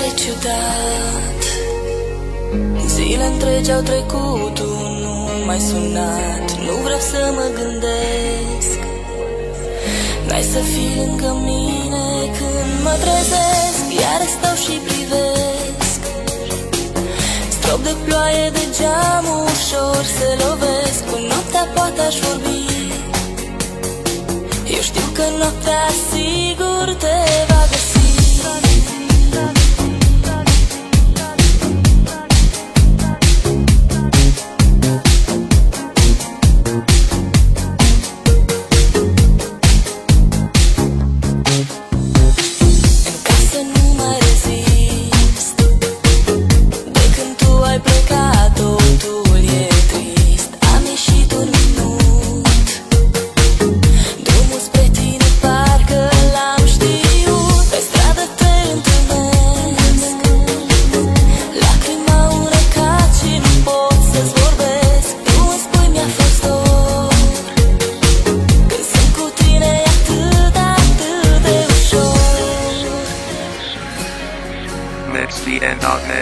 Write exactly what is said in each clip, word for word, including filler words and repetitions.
ciudat. Zile întregi au trecut, tu nu m-ai sunat. Nu vreau să mă gândesc, n-ai să fii lângă mine când mă trezesc. Iar stau și privesc, strop de ploaie de geam ușor se lovesc. Cu noaptea poate aș vorbi, eu știu că noaptea sigur te va găsi. mixed dot net.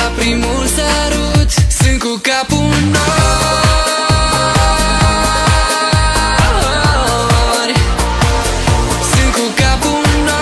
dat primul sărut, sunt cu capul în nori, sunt cu capul în nori.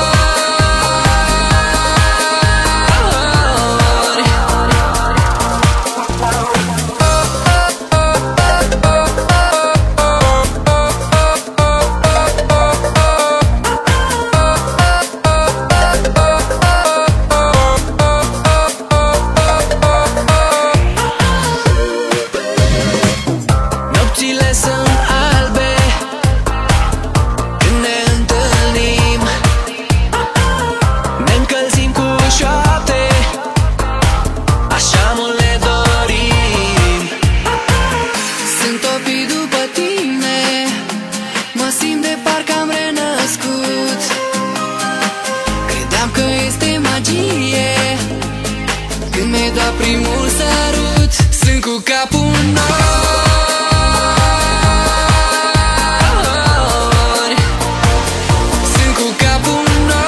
Nopțile sunt albe când ne întâlnim, ne încălzim cu șoapte, așa mult ne dorim. Sunt topit după tine, mă simt de parcă am renăscut. Credeam că este magie când mi-ai dat primul sărut, sunt cu capul în nori, sunt cu capul în nori.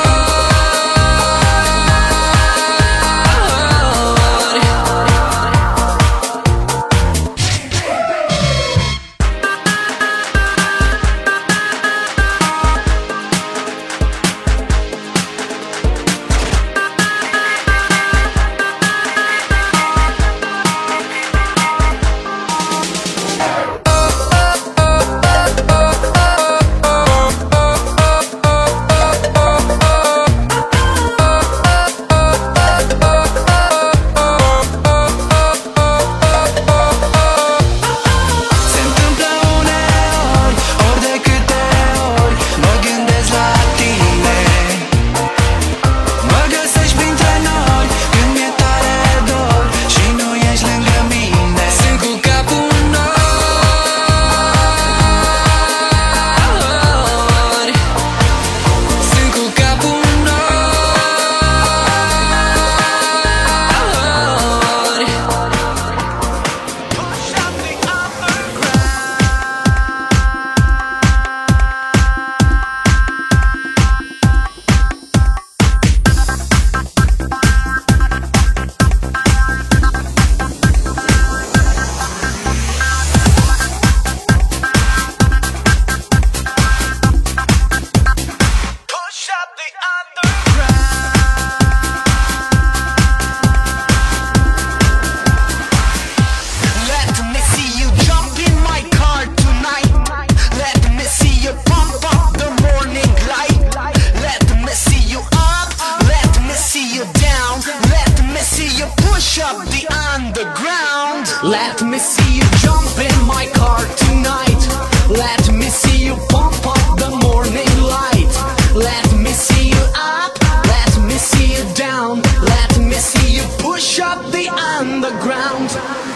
Let me see you jump in my car tonight. Let me see you pump up the morning light. Let me see you up, let me see you down. Let me see you push up the underground.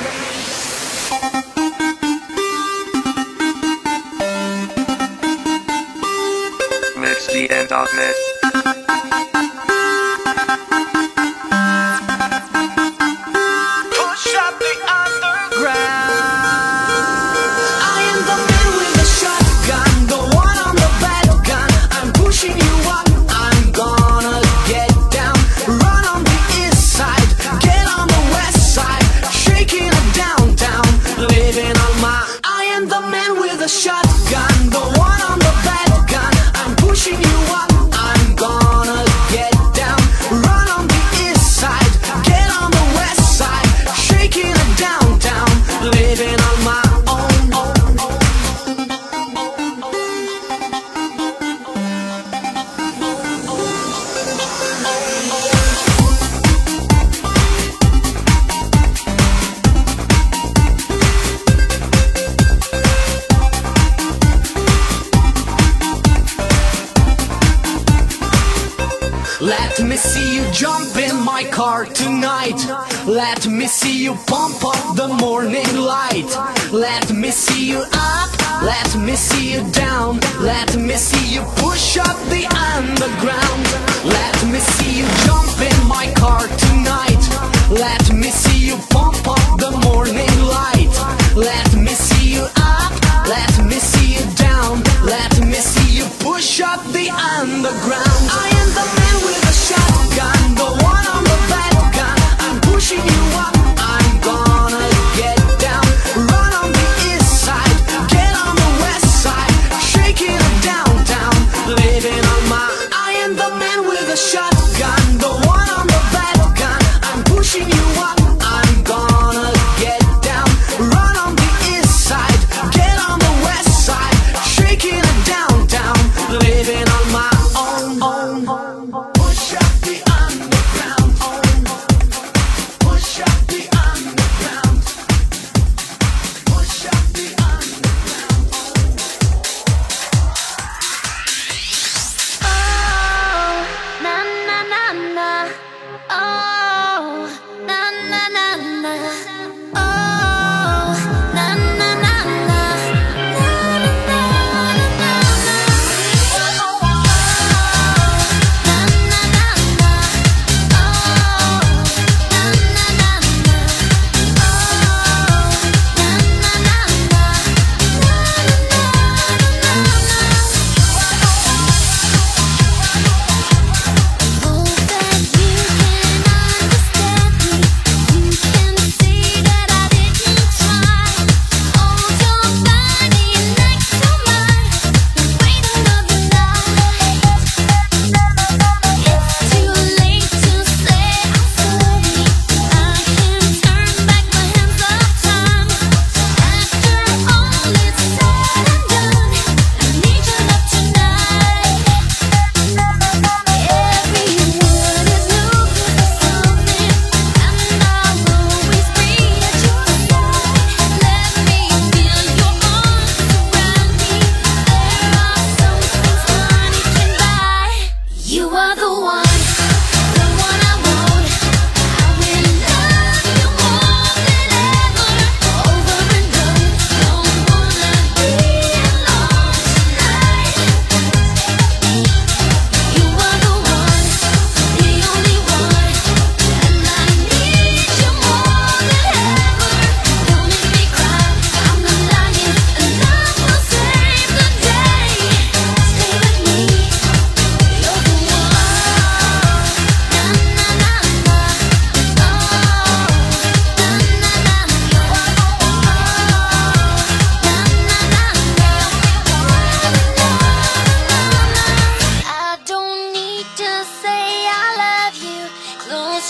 Mixed dot net. Shotgun, the one on the bed gun. I'm pushing you up. I'm gonna get down. Run on the east side, get on the west side, shaking it downtown, living on my own. Let me see you jump in my car tonight. Let me see you pump up the morning light. Let me see you up, let me see you down. Let me see you push up the underground. Let me see you jump in my car tonight. Let me see you pump up the morning light. Let me see you up, let me see you down. Let me see you push up the underground. I am the man with a shotgun, the one on the bed gun. I'm pushing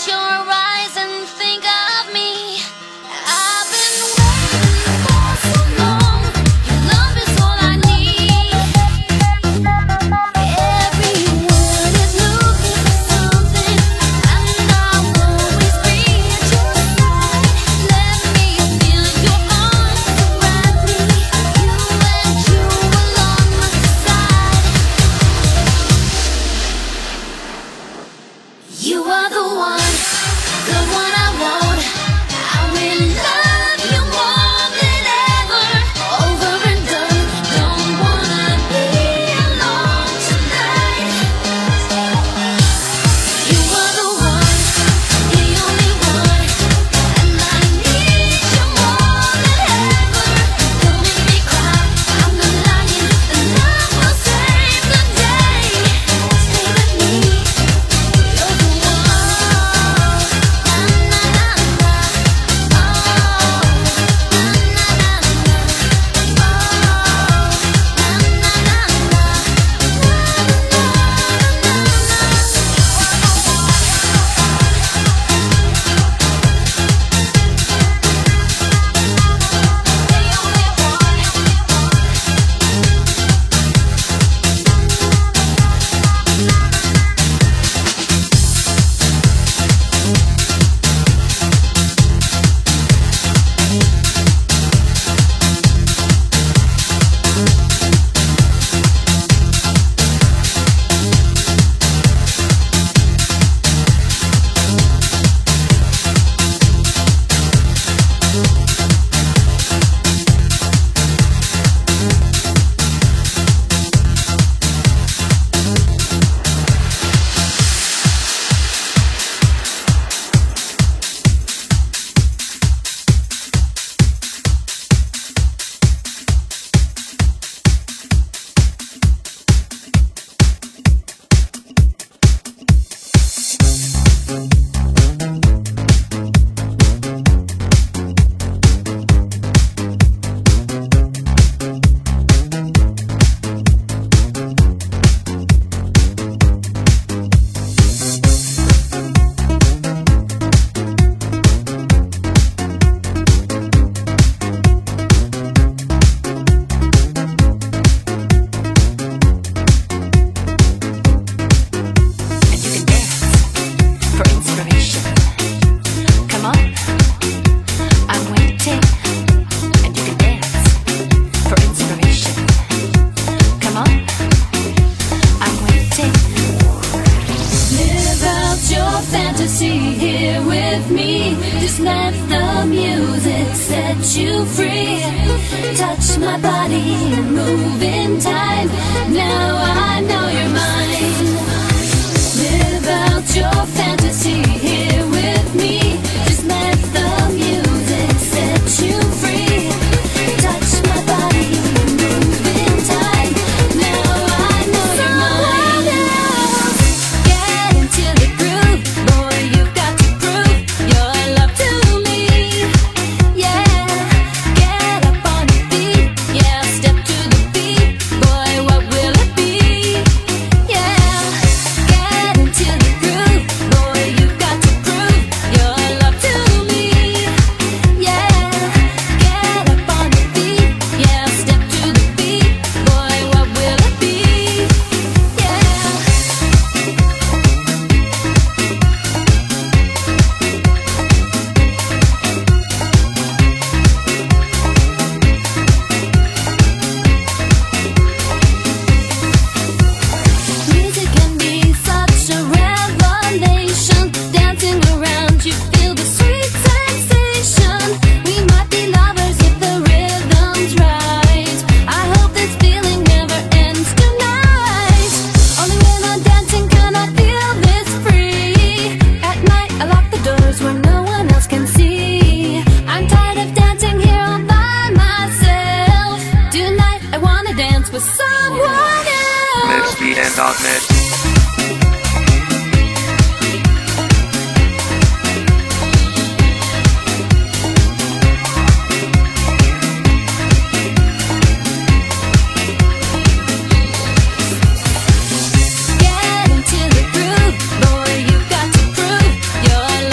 Get into the groove, boy, you've got to prove your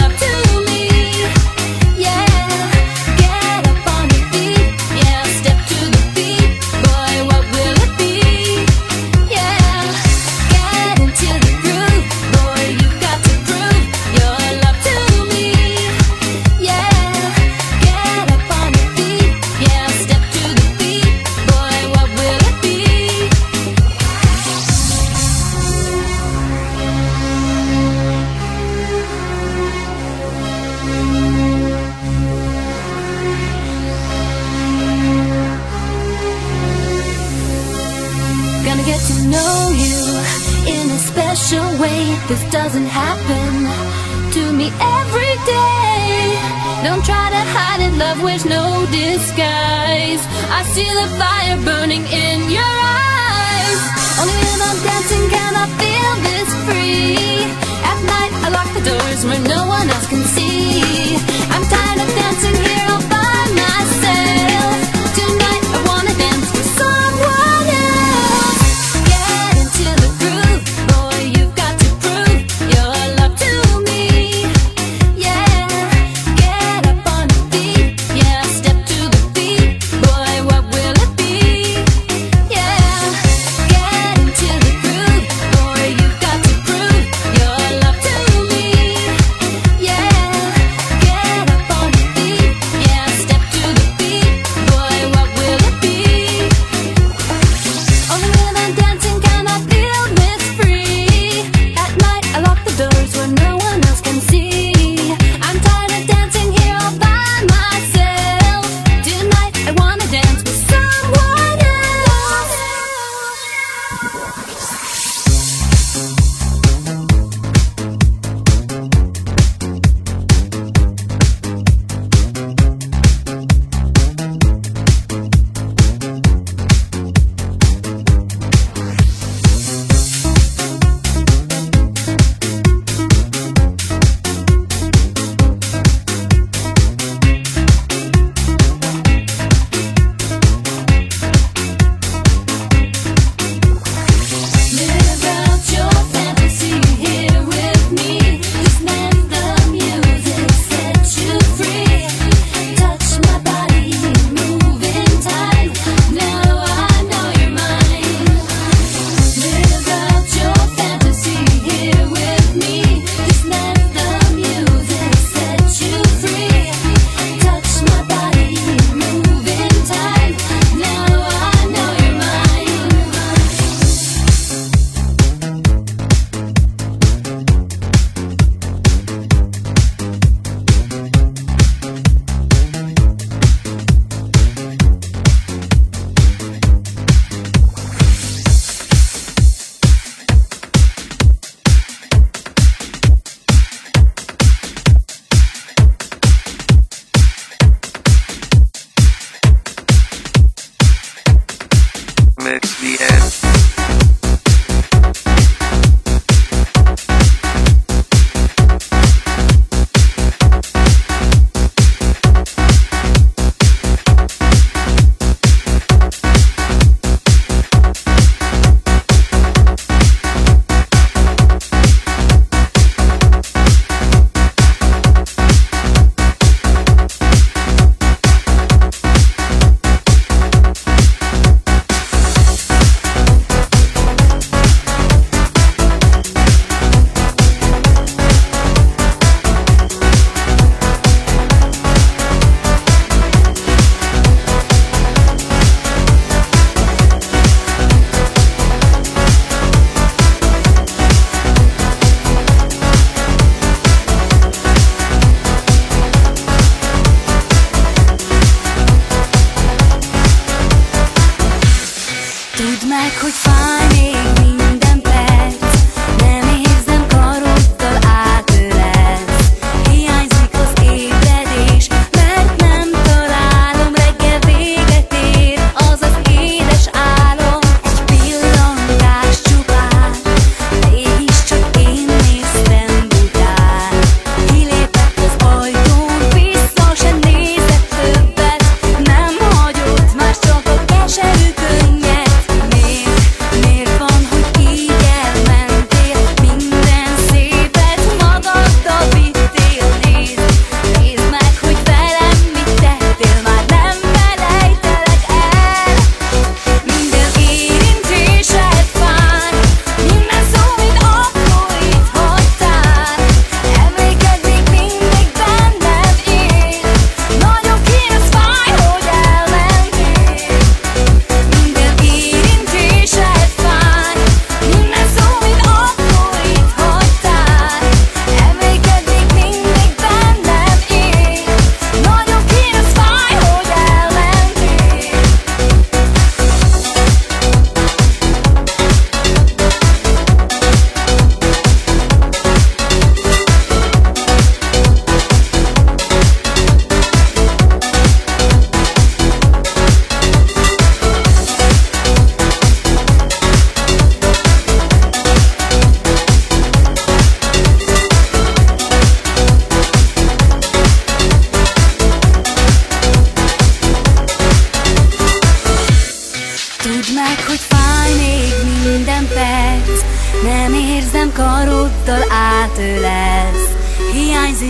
way. This doesn't happen to me every day. Don't try to hide it, love wears no disguise. I see the fire burning in your eyes. Only when I'm dancing can I feel this free. At night I lock the doors where no one else can see. I'm tired of dancing here all by myself. Tonight I wanna dance with someone else. Get into the groove, boy, you've got to prove your love to me. Yeah, get up on your feet. Yeah, step to the beat. Boy, what will it be? Yeah, get into the groove, boy, you've got to prove your love to me. Yeah,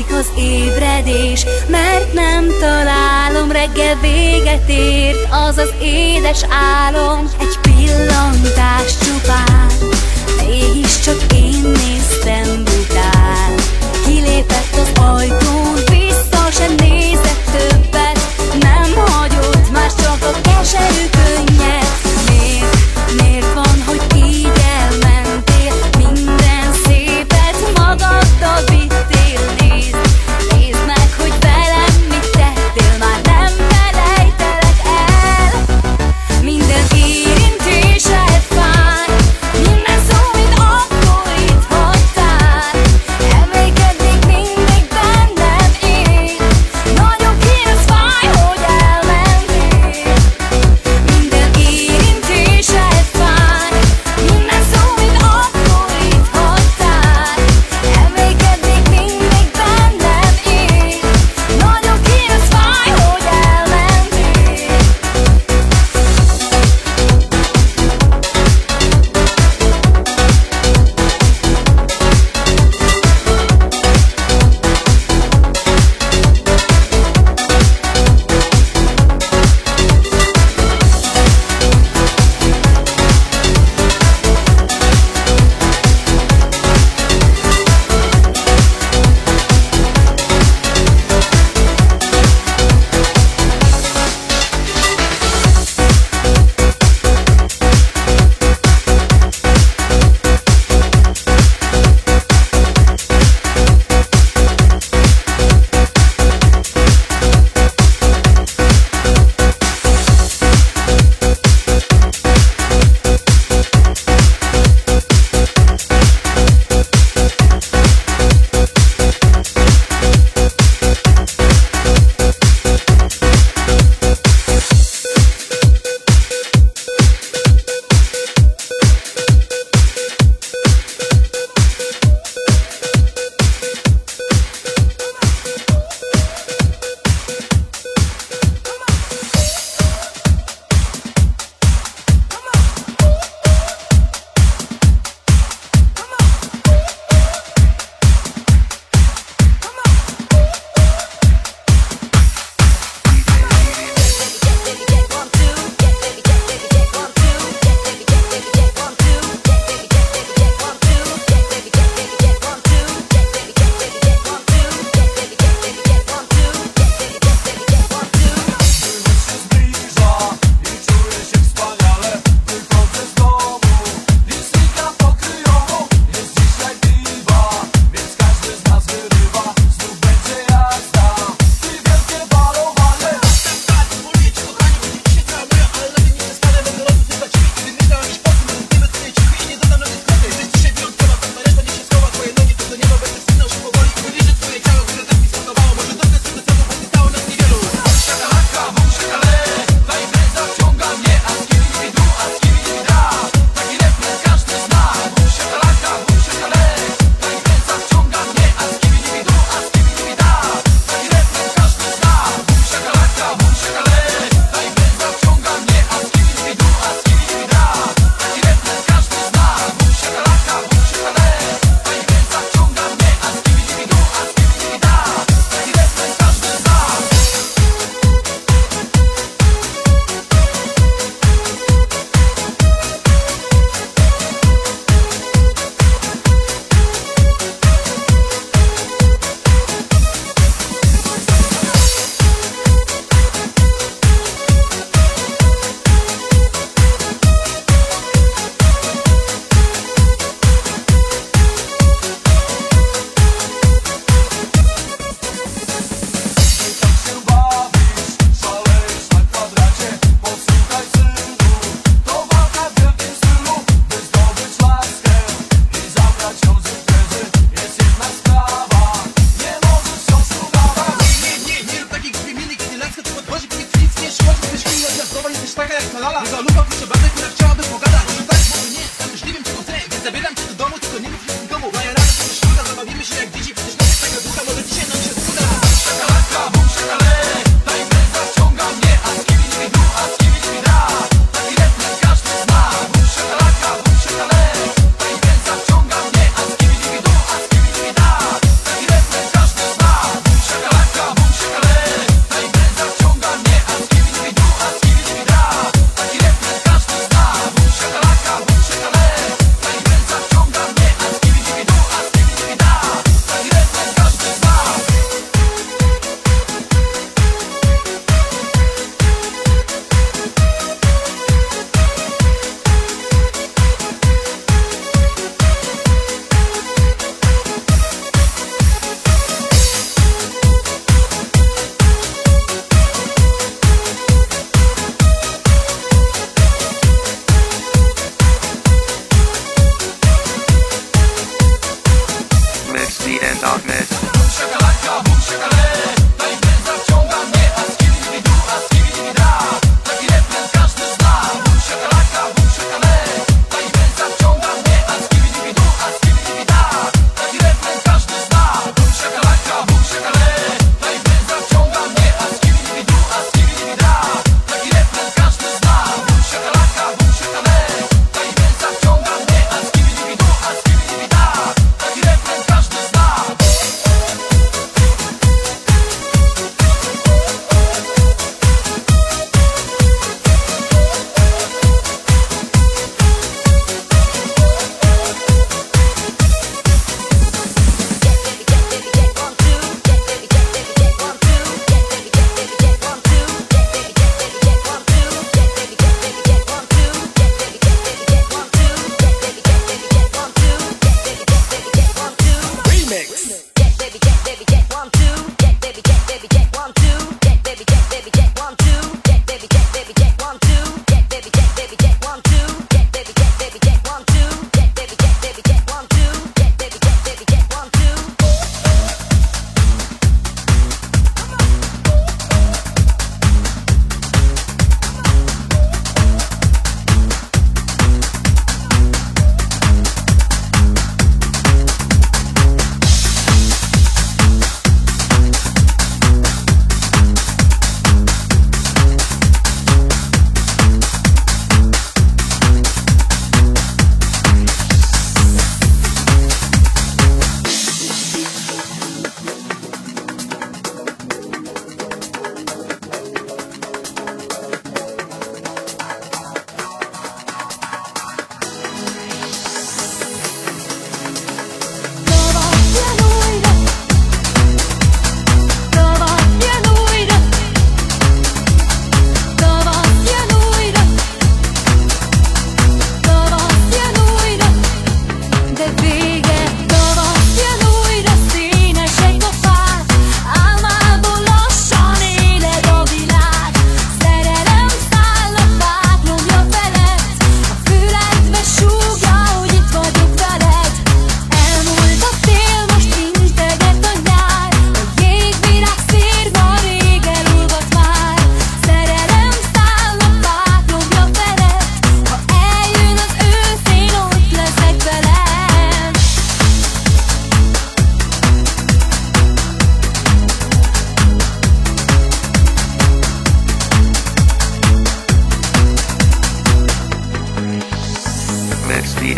múlik az ébredés, mert nem találom, reggel véget ért az az édes álom. Egy pillantás csupán, mégiscsak én néztem bután. Kilépett az ajtón, vissza sem nézett többet, nem hagyott más, csak a keserű könnyed. Miért, miért van, hogy így elmentél, minden szépet magaddal vittél? Nézd, nézd meg, hogy velem mit tettél, már nem felejtelek el. Minden érintésed fáj, minden szó, mint akkor itt hagytál. Emlékednék mindig benned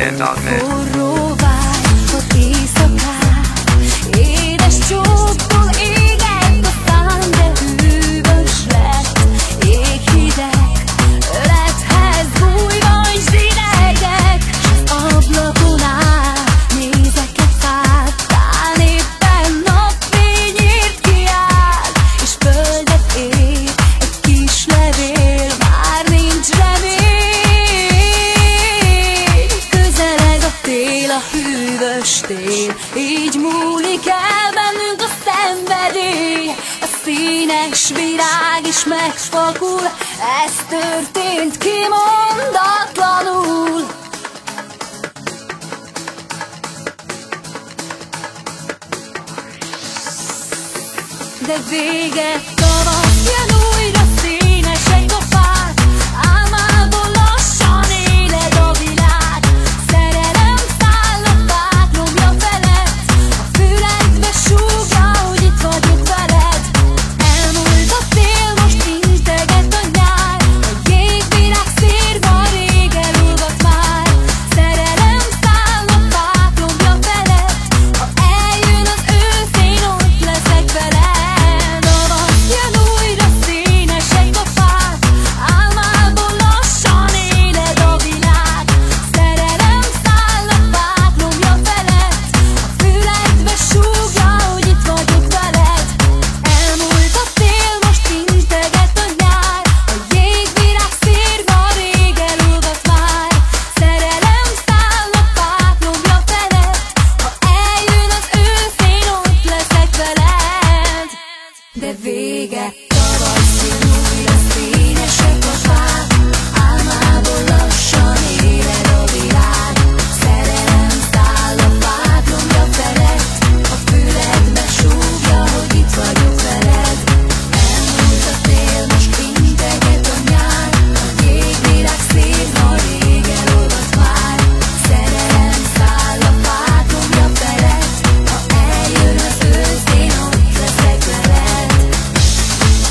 N dot net. Forró vágyott éjszakát, édes csóktól égett a szám, de hűvös lett, jéghideg, ölethez bújva és zsidegek, s az ablakon áll, nézek egy fát, tán éppen napfényért kiáll, és földet ér egy kis levél, már nincs remény. Közeleg a tél, a hűvös tél, így múlik el bennünk a szenvedély. A színes virág is megfakul, ez történt kimondatlanul. De vége, tavasz jön újra, színesek a fák, álmából lassan éled a világ. Szerelem száll a fák lombja felett, a füledbe súgja, hogy itt vagyok veled. Elmúlt a tél, most integet a nyár, a jégvirág szírva rég elolvadt már. Szerelem száll a fák lombja felett, ha eljön az ősz, én ott leszek veled. Jön újra, színesek a fák, álmából lassan éled a világ. Szerelem száll a fák lombja felett, a füledbe súgja, hogy itt vagyok veled. Elmúlt a tél, most integet a nyár, a jégvirág szírva rég elolvadt már. Szerelem száll a fák lombja felett, ha eljön az ősz, én ott leszek veled. De vége, tavasz jön újra, színesek a fák, álmából lassan éled a világ. Szerelem száll a fák lombja felett, a füledbe súgja, hogy itt vagyok veled. Elmúlt a tél, most integet a nyár, a jégvirág szírva rég elolvadt már. Szerelem száll a fák lombja felett, ha eljön az ősz, én ott leszek veled.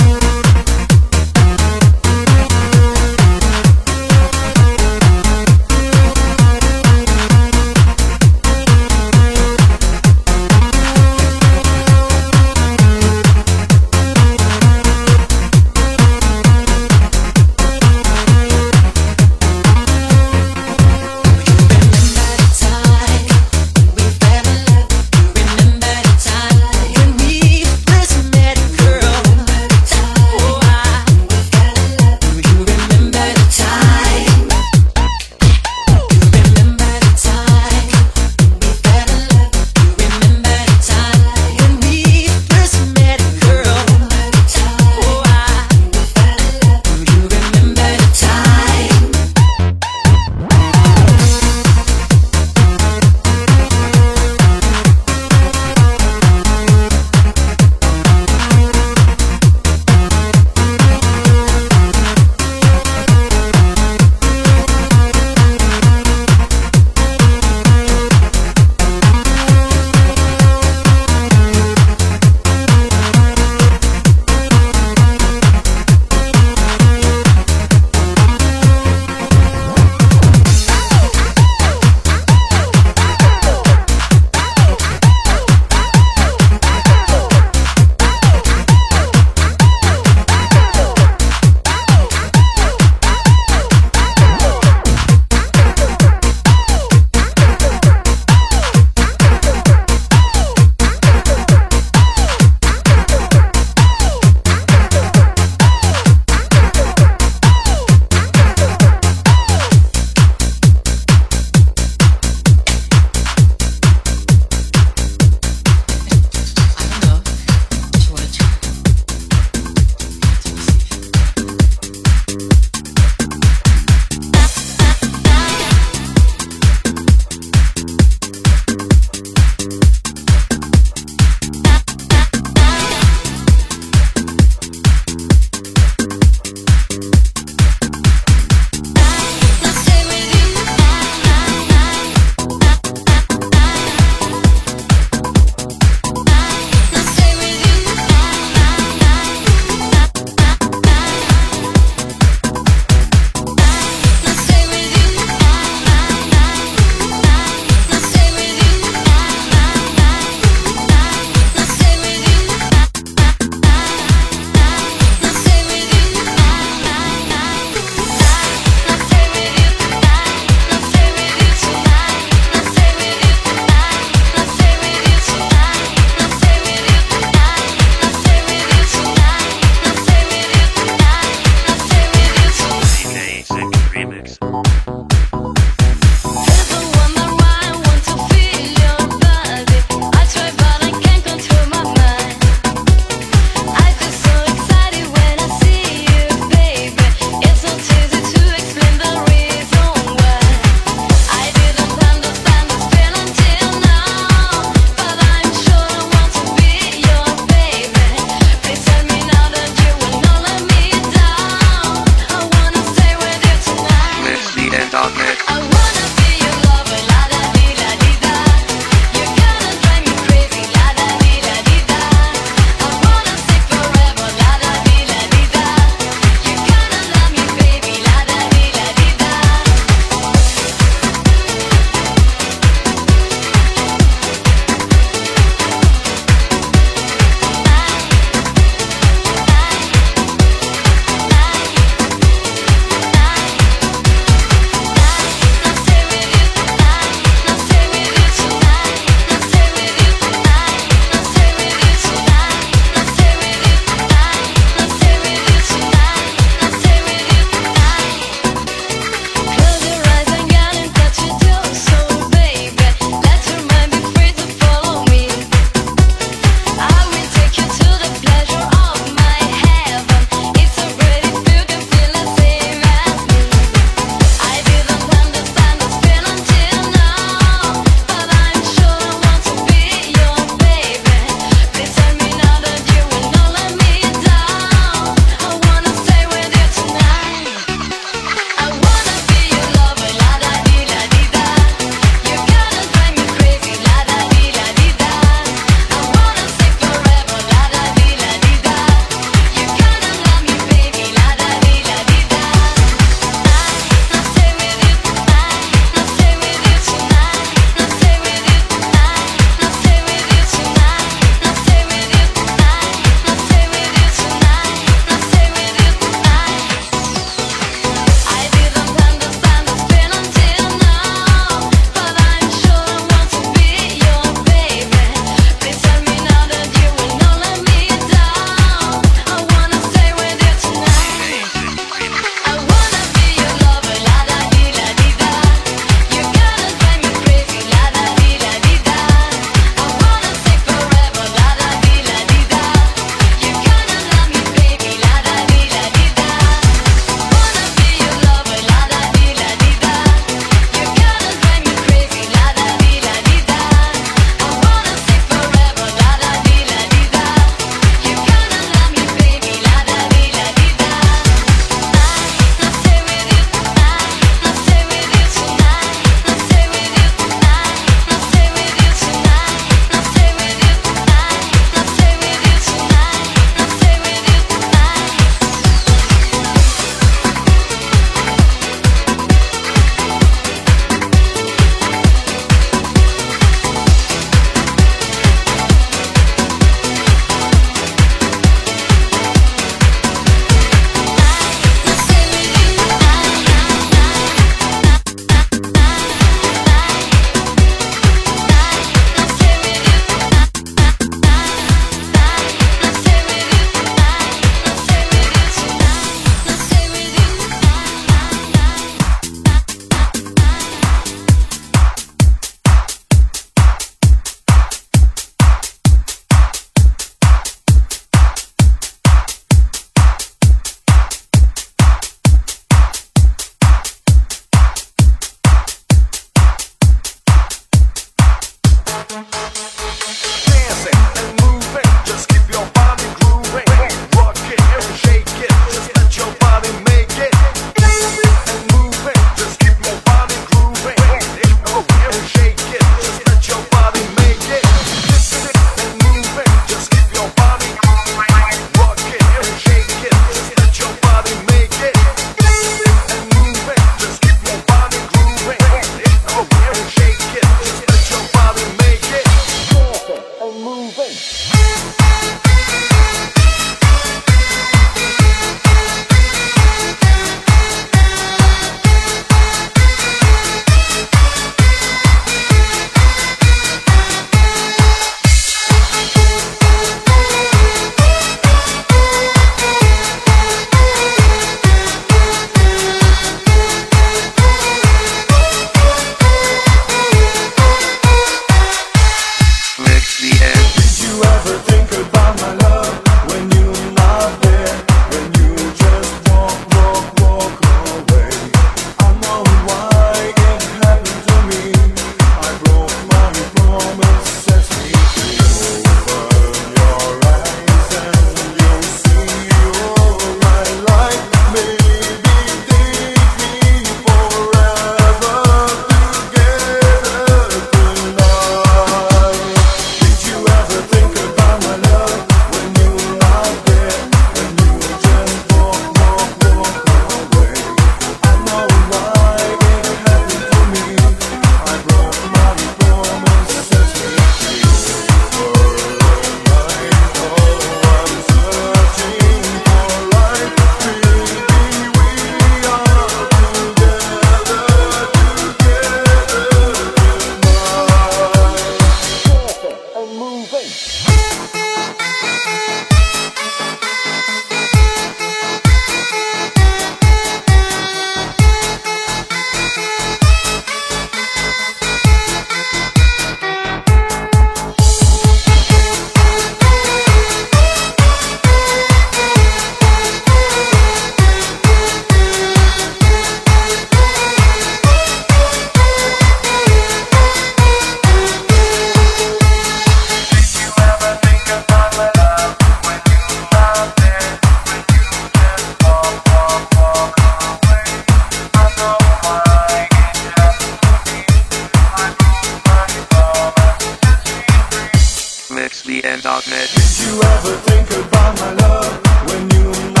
mix the end dot net. Did you ever think about my love when you